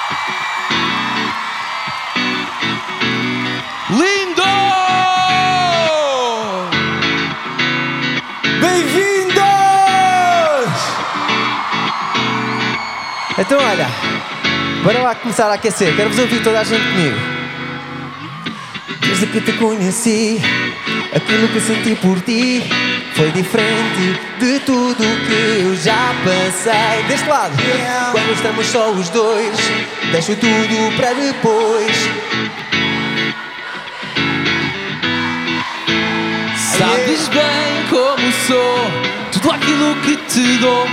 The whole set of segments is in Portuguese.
Lindo! Bem-vindos! Então olha, bora lá começar a aquecer. Quero-vos ouvir toda a gente comigo. Desde que te conheci, aquilo que senti por ti foi diferente de tudo que eu já passei. Deste lado, quando estamos só os dois, deixo tudo para depois. Sabes bem como sou, tudo aquilo que te dou.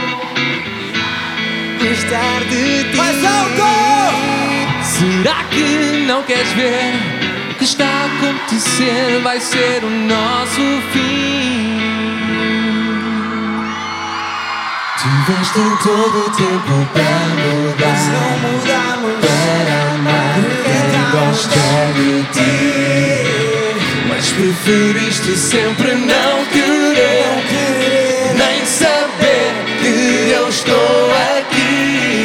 Gostar de ti. Mais alto! Será que não queres ver? O que está a acontecer vai ser o nosso fim. Tiveste todo o tempo para mudar, se não mudarmos, para amar quem gosta de ti. Mas preferiste sempre não querer, nem saber que eu estou aqui.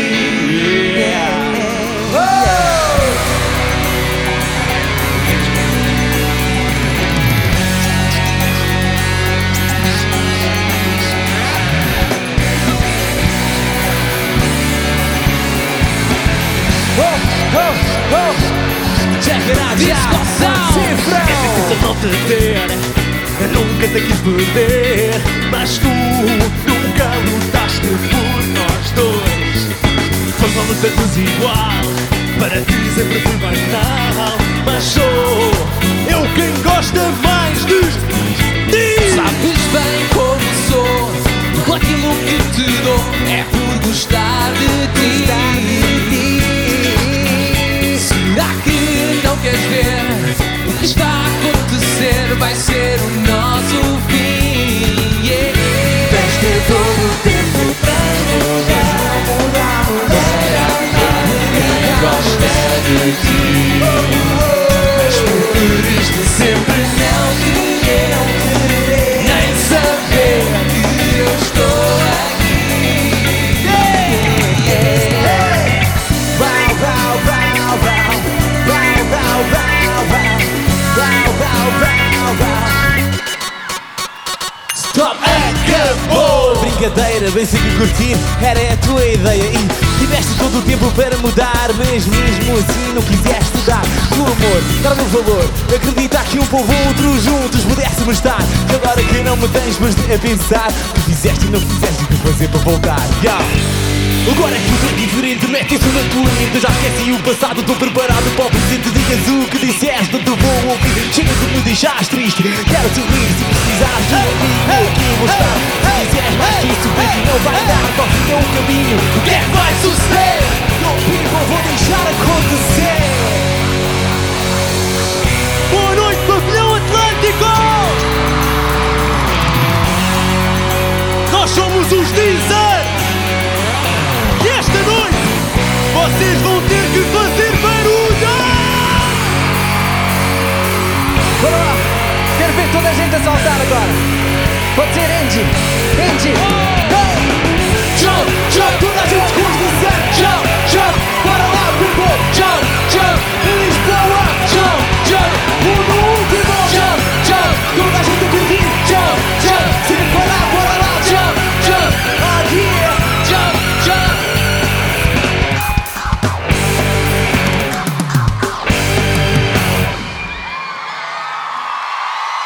Check it out, Discussão! É difícil não te ver, eu nunca te quis perder, mas tu nunca lutaste por nós dois. Foi uma luta desigual, para ti sempre fui banal, mas sou eu quem gosta mais de ti. Sabes bem como sou, tudo aquilo que te dou é por gostar de ti. Será que não queres ver? O que está a acontecer vai ser o nosso fim. Deste todo o tempo para mudar, para amar quem gosta de ti. Mas preferiste sempre não querer, nem saber que eu estou aqui. Stop! Acabou! Brincadeira, bem sei que curtir era a tua ideia e tiveste todo o tempo para mudar, mas mesmo assim não quiseste dar o amor, dar-me o valor, acreditar que um povo ou outro juntos pudéssemos estar. E agora que não me tens, mas a pensar que fizeste e não fizeste o que fazer para voltar. Agora é tudo diferente, mete isso na tua mente. Eu já esqueci o passado, estou preparado para o presente. Digas o que disseste, não te vou ouvir. Chega de me deixares triste, quero te ouvir. Se precisares de um amigo, aqui eu vou estar. Se quiseres mais disso, baby, não vai dar. Qual é o caminho? O que é que vai suceder? Não people, vou deixar acontecer. Boa noite, pavilhão Atlântico! Nós somos os Deezer! E esta noite vocês vão ter que fazer barulho! Bora lá, quero ver toda a gente a saltar agora. Pode ser Angie, Angie.